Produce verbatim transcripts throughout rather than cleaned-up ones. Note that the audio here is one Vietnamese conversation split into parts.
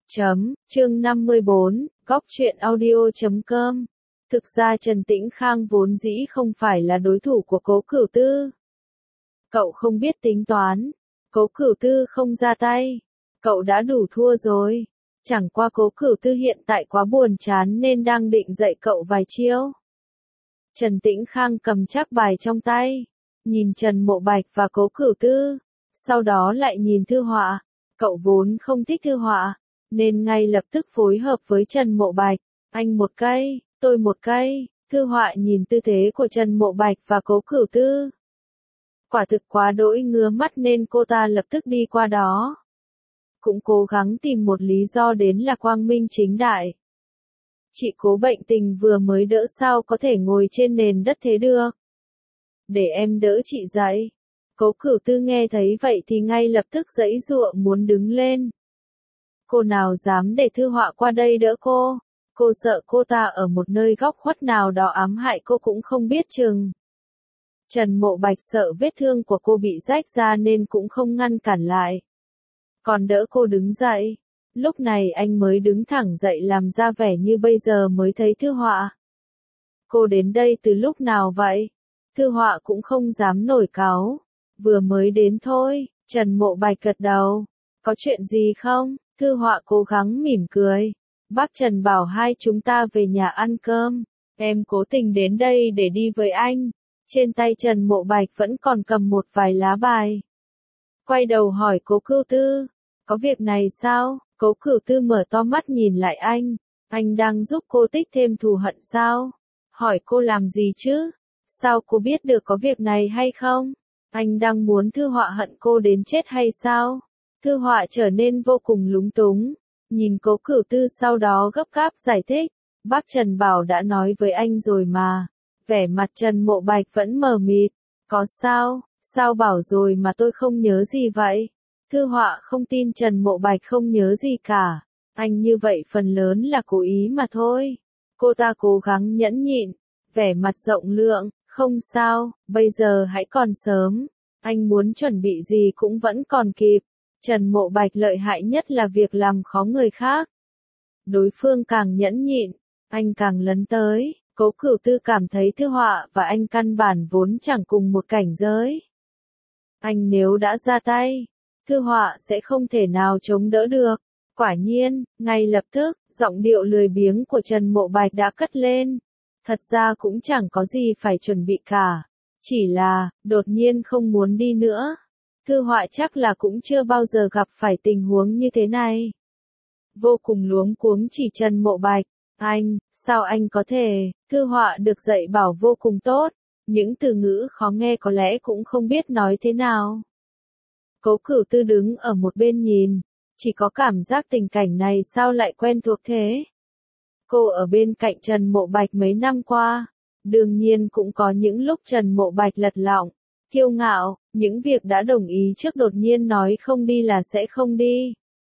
Chấm, chương năm mươi bốn, góc truyện audio chấm com. Thực ra Trần Tĩnh Khang vốn dĩ không phải là đối thủ của Cố Cửu Tư. Cậu không biết tính toán. Cố Cửu Tư không ra tay. Cậu đã đủ thua rồi. Chẳng qua Cố Cửu Tư hiện tại quá buồn chán nên đang định dạy cậu vài chiêu. Trần Tĩnh Khang cầm chắc bài trong tay. Nhìn Trần Mộ Bạch và Cố Cửu Tư. Sau đó lại nhìn Thư Họa. Cậu vốn không thích Thư Họa. Nên ngay lập tức phối hợp với Trần Mộ Bạch. Anh một cây, tôi một cây. Thư Họa nhìn tư thế của Trần Mộ Bạch và Cố Cửu Tư. Quả thực quá đỗi ngứa mắt nên cô ta lập tức đi qua đó. Cũng cố gắng tìm một lý do đến là quang minh chính đại. Chị Cố bệnh tình vừa mới đỡ sao có thể ngồi trên nền đất thế được. Để em đỡ chị dậy. Cố Cửu Tư nghe thấy vậy thì ngay lập tức giãy giụa muốn đứng lên. Cô nào dám để Thư Họa qua đây đỡ cô. Cô sợ cô ta ở một nơi góc khuất nào đó ám hại cô cũng không biết chừng. Trần Mộ Bạch sợ vết thương của cô bị rách ra nên cũng không ngăn cản lại. Còn đỡ cô đứng dậy. Lúc này anh mới đứng thẳng dậy làm ra vẻ như bây giờ mới thấy Thư Họa. Cô đến đây từ lúc nào vậy? Thư Họa cũng không dám nổi cáu. Vừa mới đến thôi. Trần Mộ Bạch gật đầu. Có chuyện gì không? Thư Họa cố gắng mỉm cười. Bác Trần bảo hai chúng ta về nhà ăn cơm. Em cố tình đến đây để đi với anh. Trên tay Trần Mộ Bạch vẫn còn cầm một vài lá bài. Quay đầu hỏi Cố Cửu Tư. Có việc này sao? Cố Cửu Tư mở to mắt nhìn lại anh. Anh đang giúp cô tích thêm thù hận sao? Hỏi cô làm gì chứ? Sao cô biết được có việc này hay không? Anh đang muốn Thư Họa hận cô đến chết hay sao? Thư Họa trở nên vô cùng lúng túng. Nhìn Cố Cửu Tư sau đó gấp gáp giải thích. Bác Trần bảo đã nói với anh rồi mà. Vẻ mặt Trần Mộ Bạch vẫn mờ mịt. Có sao? Sao bảo rồi mà tôi không nhớ gì vậy? Thư Họa không tin Trần Mộ Bạch không nhớ gì cả. Anh như vậy phần lớn là cố ý mà thôi. Cô ta cố gắng nhẫn nhịn. Vẻ mặt rộng lượng. Không sao, bây giờ hãy còn sớm. Anh muốn chuẩn bị gì cũng vẫn còn kịp. Trần Mộ Bạch lợi hại nhất là việc làm khó người khác. Đối phương càng nhẫn nhịn, anh càng lấn tới. Cố Cửu Tư cảm thấy Thư Họa và anh căn bản vốn chẳng cùng một cảnh giới. Anh nếu đã ra tay, Thư Họa sẽ không thể nào chống đỡ được. Quả nhiên, ngay lập tức, giọng điệu lười biếng của Trần Mộ Bạch đã cất lên. Thật ra cũng chẳng có gì phải chuẩn bị cả. Chỉ là, đột nhiên không muốn đi nữa. Thư Họa chắc là cũng chưa bao giờ gặp phải tình huống như thế này. Vô cùng luống cuống chỉ Trần Mộ Bạch. Anh, sao anh có thể? Thư Họa được dạy bảo vô cùng tốt. Những từ ngữ khó nghe có lẽ cũng không biết nói thế nào. Cố Cửu Tư đứng ở một bên nhìn. Chỉ có cảm giác tình cảnh này sao lại quen thuộc thế? Cô ở bên cạnh Trần Mộ Bạch mấy năm qua. Đương nhiên cũng có những lúc Trần Mộ Bạch lật lọng, kiêu ngạo, những việc đã đồng ý trước đột nhiên nói không đi là sẽ không đi.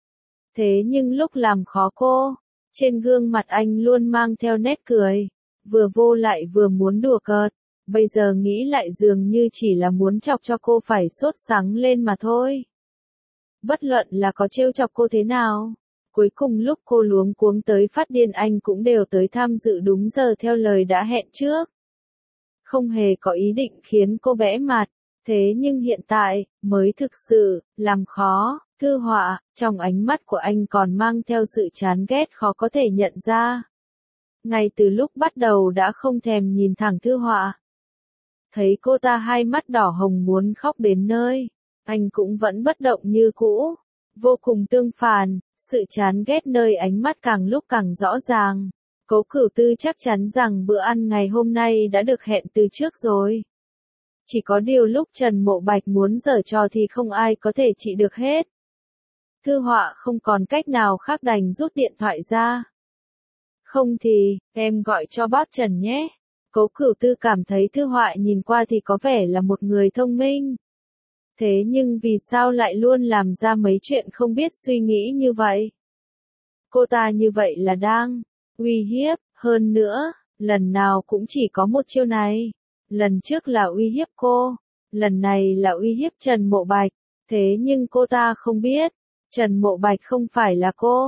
Thế nhưng lúc làm khó cô, trên gương mặt anh luôn mang theo nét cười, vừa vô lại vừa muốn đùa cợt, bây giờ nghĩ lại dường như chỉ là muốn chọc cho cô phải sốt sắng lên mà thôi. Bất luận là có trêu chọc cô thế nào, cuối cùng lúc cô luống cuống tới phát điên anh cũng đều tới tham dự đúng giờ theo lời đã hẹn trước. Không hề có ý định khiến cô bẽ mặt, thế nhưng hiện tại, mới thực sự, làm khó. Thư Họa, trong ánh mắt của anh còn mang theo sự chán ghét khó có thể nhận ra. Ngay từ lúc bắt đầu đã không thèm nhìn thẳng Thư Họa. Thấy cô ta hai mắt đỏ hồng muốn khóc đến nơi, anh cũng vẫn bất động như cũ. Vô cùng tương phản, sự chán ghét nơi ánh mắt càng lúc càng rõ ràng. Cố Cửu Tư chắc chắn rằng bữa ăn ngày hôm nay đã được hẹn từ trước rồi. Chỉ có điều lúc Trần Mộ Bạch muốn giở trò thì không ai có thể trị được hết. Thư Họa không còn cách nào khác đành rút điện thoại ra. Không thì, em gọi cho bác Trần nhé. Cố Cửu Tư cảm thấy Thư Họa nhìn qua thì có vẻ là một người thông minh. Thế nhưng vì sao lại luôn làm ra mấy chuyện không biết suy nghĩ như vậy? Cô ta như vậy là đang uy hiếp, hơn nữa, lần nào cũng chỉ có một chiêu này. Lần trước là uy hiếp cô, lần này là uy hiếp Trần Mộ Bạch. Thế nhưng cô ta không biết, Trần Mộ Bạch không phải là cô.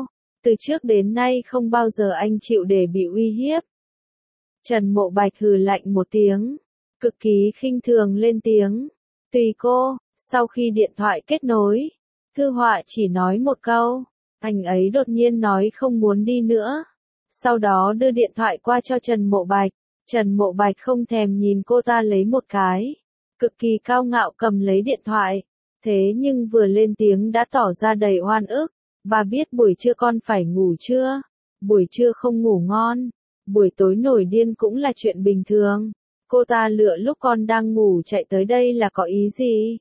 Từ trước đến nay không bao giờ anh chịu để bị uy hiếp. Trần Mộ Bạch hừ lạnh một tiếng, cực kỳ khinh thường lên tiếng. Tùy cô, sau khi điện thoại kết nối, Thư Họa chỉ nói một câu, anh ấy đột nhiên nói không muốn đi nữa. Sau đó đưa điện thoại qua cho Trần Mộ Bạch. Trần Mộ Bạch không thèm nhìn cô ta lấy một cái, cực kỳ cao ngạo cầm lấy điện thoại. Thế nhưng vừa lên tiếng đã tỏ ra đầy oan ức. Bà biết buổi trưa con phải ngủ chưa? Buổi trưa không ngủ ngon, buổi tối nổi điên cũng là chuyện bình thường. Cô ta lựa lúc con đang ngủ chạy tới đây là có ý gì?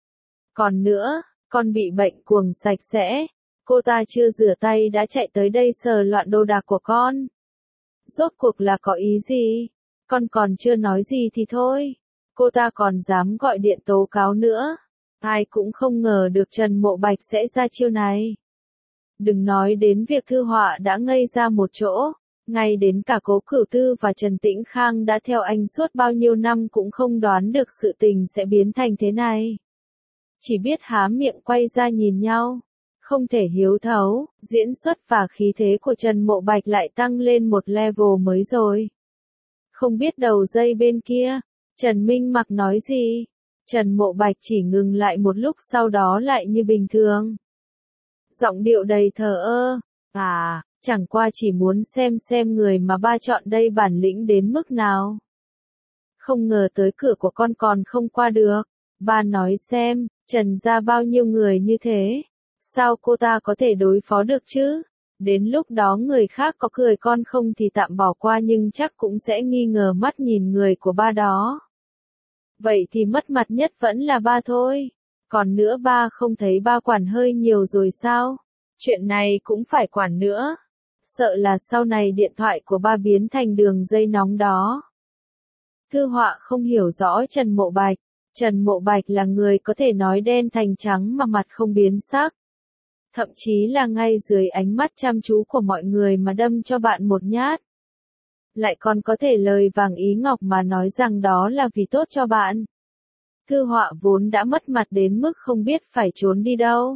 Còn nữa, con bị bệnh cuồng sạch sẽ. Cô ta chưa rửa tay đã chạy tới đây sờ loạn đồ đạc của con. Rốt cuộc là có ý gì? Con còn chưa nói gì thì thôi. Cô ta còn dám gọi điện tố cáo nữa. Ai cũng không ngờ được Trần Mộ Bạch sẽ ra chiêu này. Đừng nói đến việc Thư Họa đã ngây ra một chỗ, ngay đến cả Cố Cửu Tư và Trần Tĩnh Khang đã theo anh suốt bao nhiêu năm cũng không đoán được sự tình sẽ biến thành thế này. Chỉ biết há miệng quay ra nhìn nhau, không thể hiếu thấu, diễn xuất và khí thế của Trần Mộ Bạch lại tăng lên một level mới rồi. Không biết đầu dây bên kia, Trần Minh Mặc nói gì? Trần Mộ Bạch chỉ ngừng lại một lúc sau đó lại như bình thường. Giọng điệu đầy thờ ơ, à, chẳng qua chỉ muốn xem xem người mà ba chọn đây bản lĩnh đến mức nào. Không ngờ tới cửa của con còn không qua được. Ba nói xem, Trần ra bao nhiêu người như thế, sao cô ta có thể đối phó được chứ? Đến lúc đó người khác có cười con không thì tạm bỏ qua nhưng chắc cũng sẽ nghi ngờ mắt nhìn người của ba đó. Vậy thì mất mặt nhất vẫn là ba thôi. Còn nữa ba không thấy ba quản hơi nhiều rồi sao? Chuyện này cũng phải quản nữa. Sợ là sau này điện thoại của ba biến thành đường dây nóng đó. Thư Họa không hiểu rõ Trần Mộ Bạch. Trần Mộ Bạch là người có thể nói đen thành trắng mà mặt không biến sắc. Thậm chí là ngay dưới ánh mắt chăm chú của mọi người mà đâm cho bạn một nhát. Lại còn có thể lời vàng ý ngọc mà nói rằng đó là vì tốt cho bạn. Thư Họa vốn đã mất mặt đến mức không biết phải trốn đi đâu.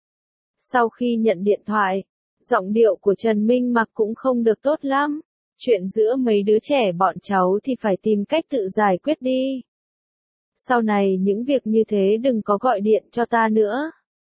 Sau khi nhận điện thoại, giọng điệu của Trần Minh Mặc cũng không được tốt lắm. Chuyện giữa mấy đứa trẻ bọn cháu thì phải tìm cách tự giải quyết đi. Sau này những việc như thế đừng có gọi điện cho ta nữa.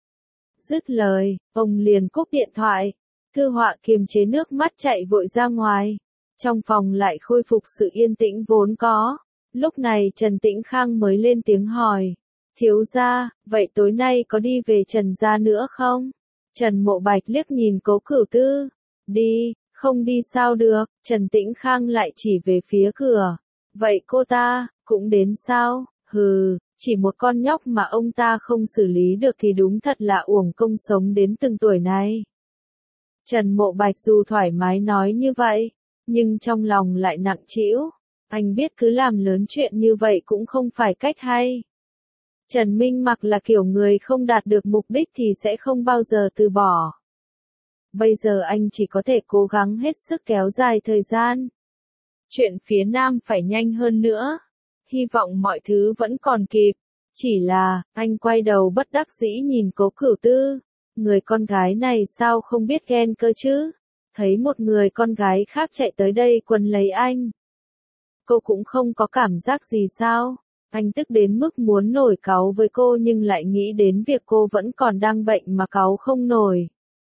Dứt lời, ông liền cúp điện thoại. Thư Họa kiềm chế nước mắt chạy vội ra ngoài. Trong phòng lại khôi phục sự yên tĩnh vốn có. Lúc này Trần Tĩnh Khang mới lên tiếng hỏi. Thiếu gia, vậy tối nay có đi về Trần gia nữa không? Trần Mộ Bạch liếc nhìn Cố Cửu Tư. Đi, không đi sao được. Trần Tĩnh Khang lại chỉ về phía cửa. Vậy cô ta, cũng đến sao? Hừ, chỉ một con nhóc mà ông ta không xử lý được thì đúng thật là uổng công sống đến từng tuổi này. Trần Mộ Bạch dù thoải mái nói như vậy, nhưng trong lòng lại nặng trĩu. Anh biết cứ làm lớn chuyện như vậy cũng không phải cách hay. Trần Minh Mặc là kiểu người không đạt được mục đích thì sẽ không bao giờ từ bỏ. Bây giờ anh chỉ có thể cố gắng hết sức kéo dài thời gian. Chuyện phía Nam phải nhanh hơn nữa. Hy vọng mọi thứ vẫn còn kịp. Chỉ là, anh quay đầu bất đắc dĩ nhìn Cố Cửu Tư. Người con gái này sao không biết ghen cơ chứ? Thấy một người con gái khác chạy tới đây quấn lấy anh. Cô cũng không có cảm giác gì sao? Anh tức đến mức muốn nổi cáu với cô nhưng lại nghĩ đến việc cô vẫn còn đang bệnh mà cáu không nổi.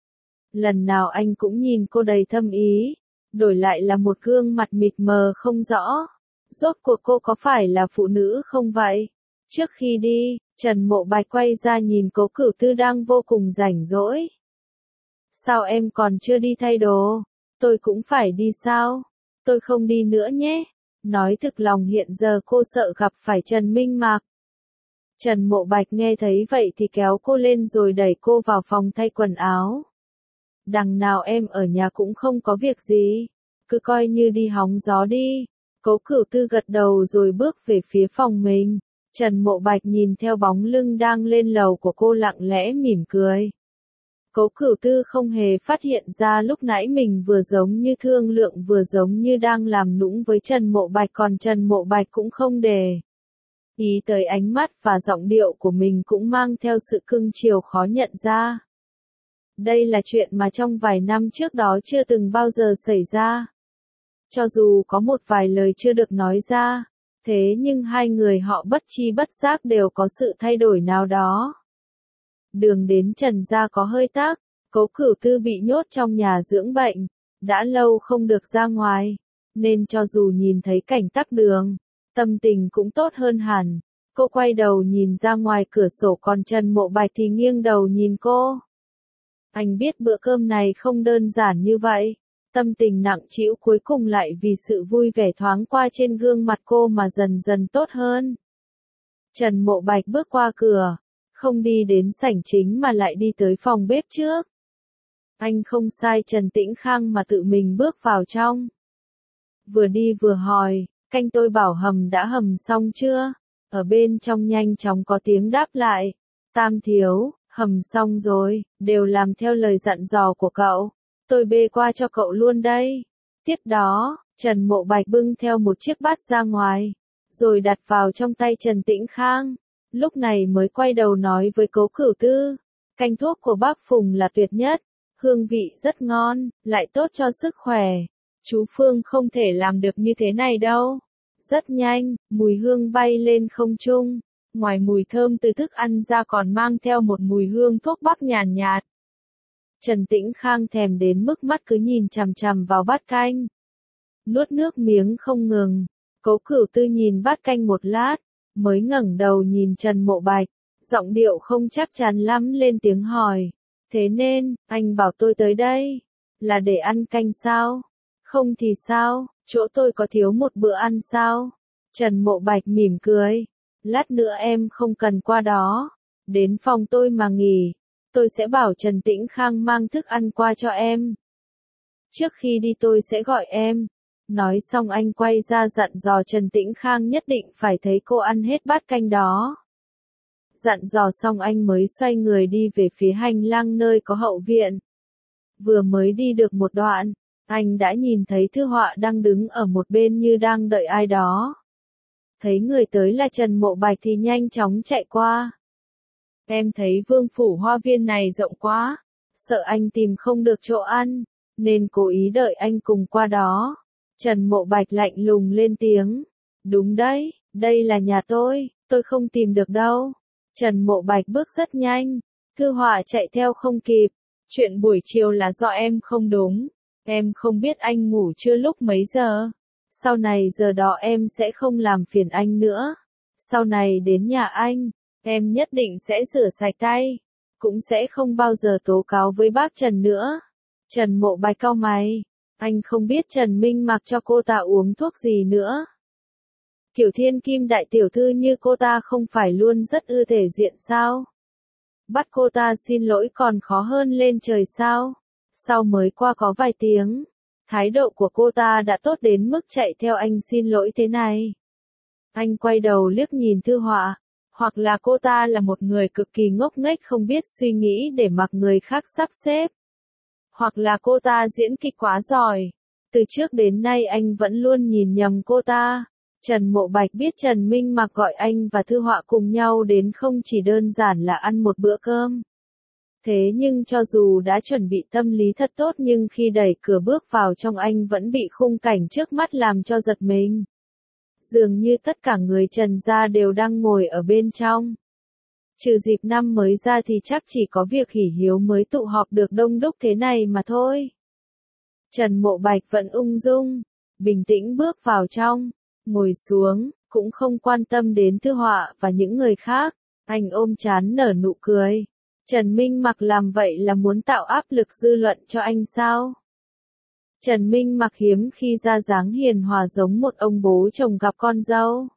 Lần nào anh cũng nhìn cô đầy thâm ý, đổi lại là một gương mặt mịt mờ không rõ. Rốt cuộc cô có phải là phụ nữ không vậy? Trước khi đi, Trần Mộ Bạch quay ra nhìn Cố Cửu Tư đang vô cùng rảnh rỗi. Sao em còn chưa đi thay đồ? Tôi cũng phải đi sao? Tôi không đi nữa nhé. Nói thực lòng hiện giờ cô sợ gặp phải Trần Minh Mặc. Trần Mộ Bạch nghe thấy vậy thì kéo cô lên rồi đẩy cô vào phòng thay quần áo. Đằng nào em ở nhà cũng không có việc gì. Cứ coi như đi hóng gió đi. Cố Cửu Tư gật đầu rồi bước về phía phòng mình. Trần Mộ Bạch nhìn theo bóng lưng đang lên lầu của cô lặng lẽ mỉm cười. Cố Cửu Tư không hề phát hiện ra lúc nãy mình vừa giống như thương lượng vừa giống như đang làm nũng với Trần Mộ Bạch còn Trần Mộ Bạch cũng không để ý tới ánh mắt và giọng điệu của mình cũng mang theo sự cưng chiều khó nhận ra. Đây là chuyện mà trong vài năm trước đó chưa từng bao giờ xảy ra. Cho dù có một vài lời chưa được nói ra, thế nhưng hai người họ bất chi bất giác đều có sự thay đổi nào đó. Đường đến Trần gia có hơi tắc, Cố Cửu Tư bị nhốt trong nhà dưỡng bệnh, đã lâu không được ra ngoài, nên cho dù nhìn thấy cảnh tắc đường, tâm tình cũng tốt hơn hẳn. Cô quay đầu nhìn ra ngoài cửa sổ, còn Trần Mộ Bạch thì nghiêng đầu nhìn cô. Anh biết bữa cơm này không đơn giản như vậy. Tâm tình nặng trĩu cuối cùng lại vì sự vui vẻ thoáng qua trên gương mặt cô mà dần dần tốt hơn. Trần Mộ Bạch bước qua cửa, không đi đến sảnh chính mà lại đi tới phòng bếp trước. Anh không sai Trần Tĩnh Khang mà tự mình bước vào trong. Vừa đi vừa hỏi, canh tôi bảo hầm đã hầm xong chưa? Ở bên trong nhanh chóng có tiếng đáp lại. Tam thiếu, hầm xong rồi, đều làm theo lời dặn dò của cậu. Tôi bê qua cho cậu luôn đây. Tiếp đó, Trần Mộ Bạch bưng theo một chiếc bát ra ngoài, rồi đặt vào trong tay Trần Tĩnh Khang. Lúc này mới quay đầu nói với Cố Cửu Tư, canh thuốc của bác Phùng là tuyệt nhất, hương vị rất ngon, lại tốt cho sức khỏe. Chú Phương không thể làm được như thế này đâu. Rất nhanh, mùi hương bay lên không trung, ngoài mùi thơm từ thức ăn ra còn mang theo một mùi hương thuốc bắc nhàn nhạt. Trần Tĩnh Khang thèm đến mức mắt cứ nhìn chằm chằm vào bát canh. Nuốt nước miếng không ngừng. Cố Cửu Tư nhìn bát canh một lát, mới ngẩng đầu nhìn Trần Mộ Bạch, giọng điệu không chắc chắn lắm lên tiếng hỏi. Thế nên, anh bảo tôi tới đây, là để ăn canh sao? Không thì sao, chỗ tôi có thiếu một bữa ăn sao? Trần Mộ Bạch mỉm cười. Lát nữa em không cần qua đó, đến phòng tôi mà nghỉ. Tôi sẽ bảo Trần Tĩnh Khang mang thức ăn qua cho em. Trước khi đi tôi sẽ gọi em. Nói xong anh quay ra dặn dò Trần Tĩnh Khang nhất định phải thấy cô ăn hết bát canh đó. Dặn dò xong anh mới xoay người đi về phía hành lang nơi có hậu viện. Vừa mới đi được một đoạn, anh đã nhìn thấy Thư Họa đang đứng ở một bên như đang đợi ai đó. Thấy người tới là Trần Mộ Bạch thì nhanh chóng chạy qua. Em thấy vương phủ hoa viên này rộng quá, sợ anh tìm không được chỗ ăn, nên cố ý đợi anh cùng qua đó. Trần Mộ Bạch lạnh lùng lên tiếng. Đúng đấy, đây là nhà tôi, tôi không tìm được đâu. Trần Mộ Bạch bước rất nhanh, Thư Họa chạy theo không kịp. Chuyện buổi chiều là do em không đúng, em không biết anh ngủ trưa lúc mấy giờ. Sau này giờ đó em sẽ không làm phiền anh nữa. Sau này đến nhà anh, em nhất định sẽ rửa sạch tay, cũng sẽ không bao giờ tố cáo với bác Trần nữa. Trần Mộ Bạch cau mày, anh không biết Trần Minh Mặc cho cô ta uống thuốc gì nữa. Kiểu thiên kim đại tiểu thư như cô ta không phải luôn rất ư thể diện sao? Bắt cô ta xin lỗi còn khó hơn lên trời sao? Sau mới qua có vài tiếng, thái độ của cô ta đã tốt đến mức chạy theo anh xin lỗi thế này. Anh quay đầu liếc nhìn Thư Họa, hoặc là cô ta là một người cực kỳ ngốc nghếch không biết suy nghĩ để mặc người khác sắp xếp. Hoặc là cô ta diễn kịch quá giỏi. Từ trước đến nay anh vẫn luôn nhìn nhầm cô ta. Trần Mộ Bạch biết Trần Minh Mặc gọi anh và Thư Họa cùng nhau đến không chỉ đơn giản là ăn một bữa cơm. Thế nhưng cho dù đã chuẩn bị tâm lý thật tốt nhưng khi đẩy cửa bước vào trong anh vẫn bị khung cảnh trước mắt làm cho giật mình. Dường như tất cả người Trần gia đều đang ngồi ở bên trong. Trừ dịp năm mới ra thì chắc chỉ có việc hỉ hiếu mới tụ họp được đông đúc thế này mà thôi. Trần Mộ Bạch vẫn ung dung, bình tĩnh bước vào trong, ngồi xuống, cũng không quan tâm đến Thư Họa và những người khác. Anh ôm trán nở nụ cười. Trần Minh Mặc làm vậy là muốn tạo áp lực dư luận cho anh sao? Trần Minh Mặc hiếm khi ra dáng hiền hòa giống một ông bố chồng gặp con dâu.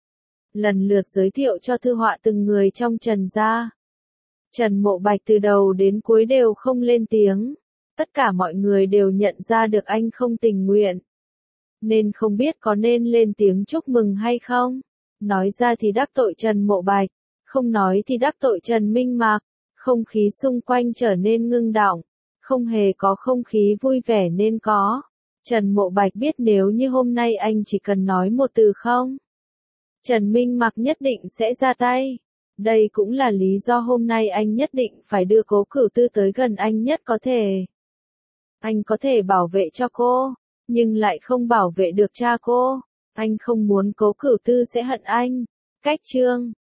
Lần lượt giới thiệu cho Thư Họa từng người trong Trần gia. Trần Mộ Bạch từ đầu đến cuối đều không lên tiếng. Tất cả mọi người đều nhận ra được anh không tình nguyện. Nên không biết có nên lên tiếng chúc mừng hay không. Nói ra thì đắc tội Trần Mộ Bạch, không nói thì đắc tội Trần Minh Mặc. Không khí xung quanh trở nên ngưng đọng, không hề có không khí vui vẻ nên có. Trần Mộ Bạch biết nếu như hôm nay anh chỉ cần nói một từ không, Trần Minh Mặc nhất định sẽ ra tay. Đây cũng là lý do hôm nay anh nhất định phải đưa Cố Cửu Tư tới gần anh nhất có thể. Anh có thể bảo vệ cho cô, nhưng lại không bảo vệ được cha cô. Anh không muốn Cố Cửu Tư sẽ hận anh. Cách chương